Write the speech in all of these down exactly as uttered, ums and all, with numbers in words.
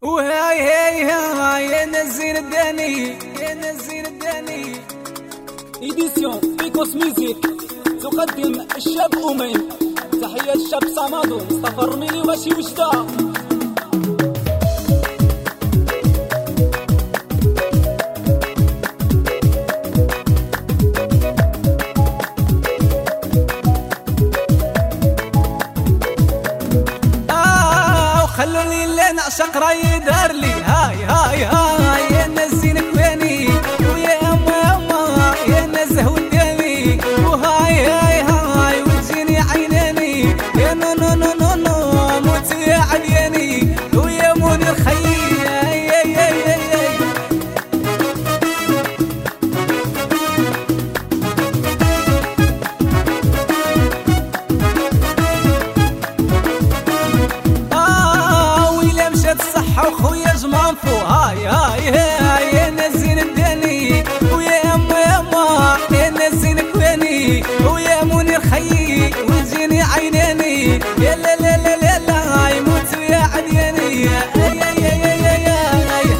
وهاي هاي هاي يا نزين الداني يا نزين الداني. إيديسيون إيكوس ميوزيك تقدم الشاب أمين. تحية الشاب صمادو مصطفى الرميلي وماشي وجدة. خلوني اللي نعشق راي دار لي هاي هاي هاي يا نزين كواني ويا اما اما يا نزه وداني وهاي هاي هاي وتجيني عيناني يا نو نو نو نو نو موت يا عدياني ويا منير خيي يا يا يا يا الصحة وخويا جمانفو هاي هاي هاي يا نزين الداني ويا اما يا اما يا نزين كواني ويا منير خيي وتجيني عيناني يا لا لا لا لا لا يموت يا عدياني يا يا يا يا يا يا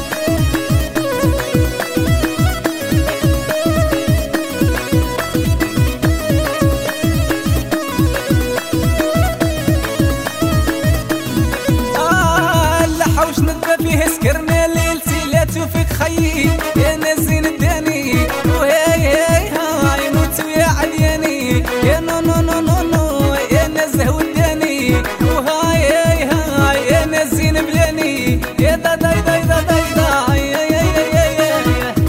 حوش ندى فيه سكرنا ليلتي لا توفيق خيي يا نزين الداني وهاي هاي هاي موت يا عدياني يا نو نو نو نو نو يا نزه وداني وهاي هاي هاي يا نزين بلاني يا دا داي داي دا داي دا يا يا يا يا يا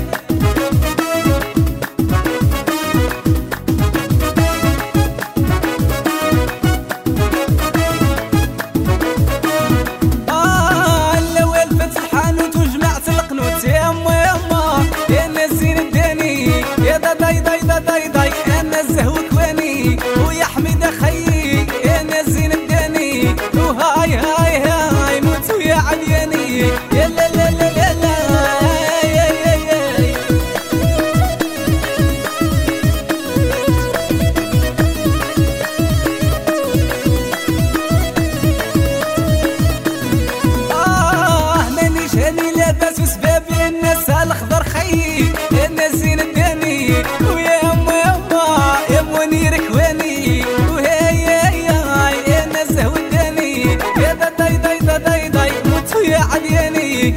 يا اما يا اما يا نزين الداني يا دا داي داي دا داي داي يا نزه وكواني ويا حميدة خيي يا نزين الداني وهاي هاي هاي موت ويا عدياني يا لا لا لا لا لا يا يا يا آه مانيش هاني لاباس وسبابي الناس الخضر خيي يا نزين الداني ويا اما يا اما يا منير كواني وهاي هاي هاي يا نزه وداني يا دا داي داي دا داي داي موت ويا عدياني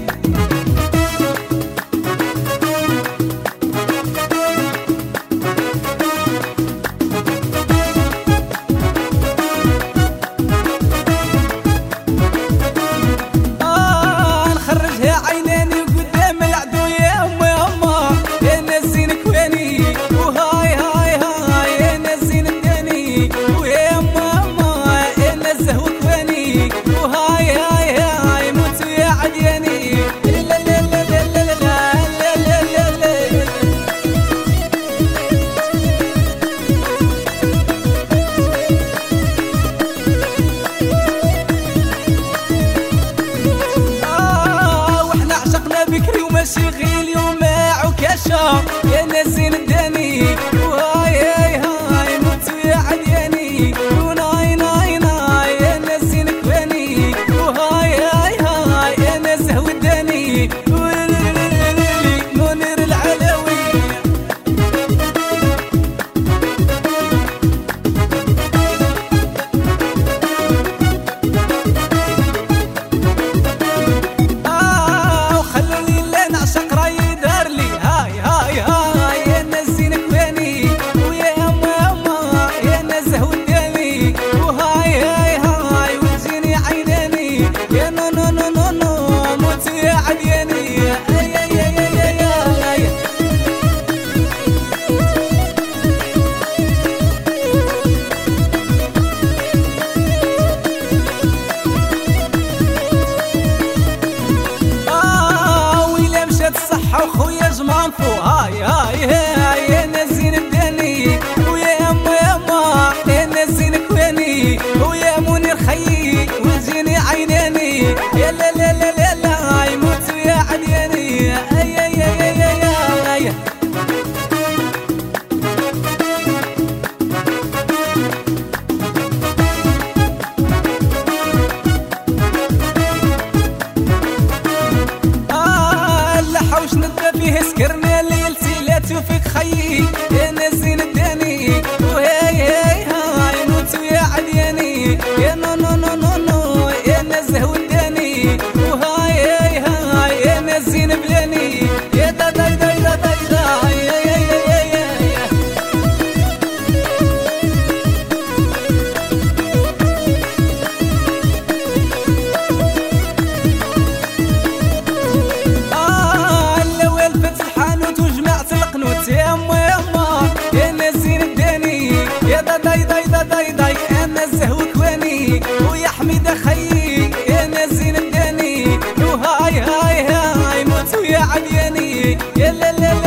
بكري وماشي غيلي وماع وكاشا يا نزين الداني وهاي هاي هاي موت ويا عدياني وناي ناي ناي يا نزين كواني وهاي هاي هاي يا نزه وداني منير العلوي يا نو نو نو نو نو موت يا عدياني يا يا يا يا يا يا آه ويلا مشات الصحة وخويا جمانفو هاي هاي هاي يا نزين الداني ويا اما يا اما يا نزين كواني ويا منير خيي وتجيني عيناني يا لا لا لا لا لا يموت يا عدياني يا يا يا يا يا يا عدياني وهاي هاي يا نزين بلاني يا دا دا دا دا دا دا يا يا يا يا يا آه الأول فتح الحانوت وجمعت القنوت يا أما يا أما يا نزين بداني يا دا دا دا دا دا دا أنا الزهو كواني ويا حميد خيي يا نزين بداني وهاي هاي هاي موت ويا عدياني يا لا لا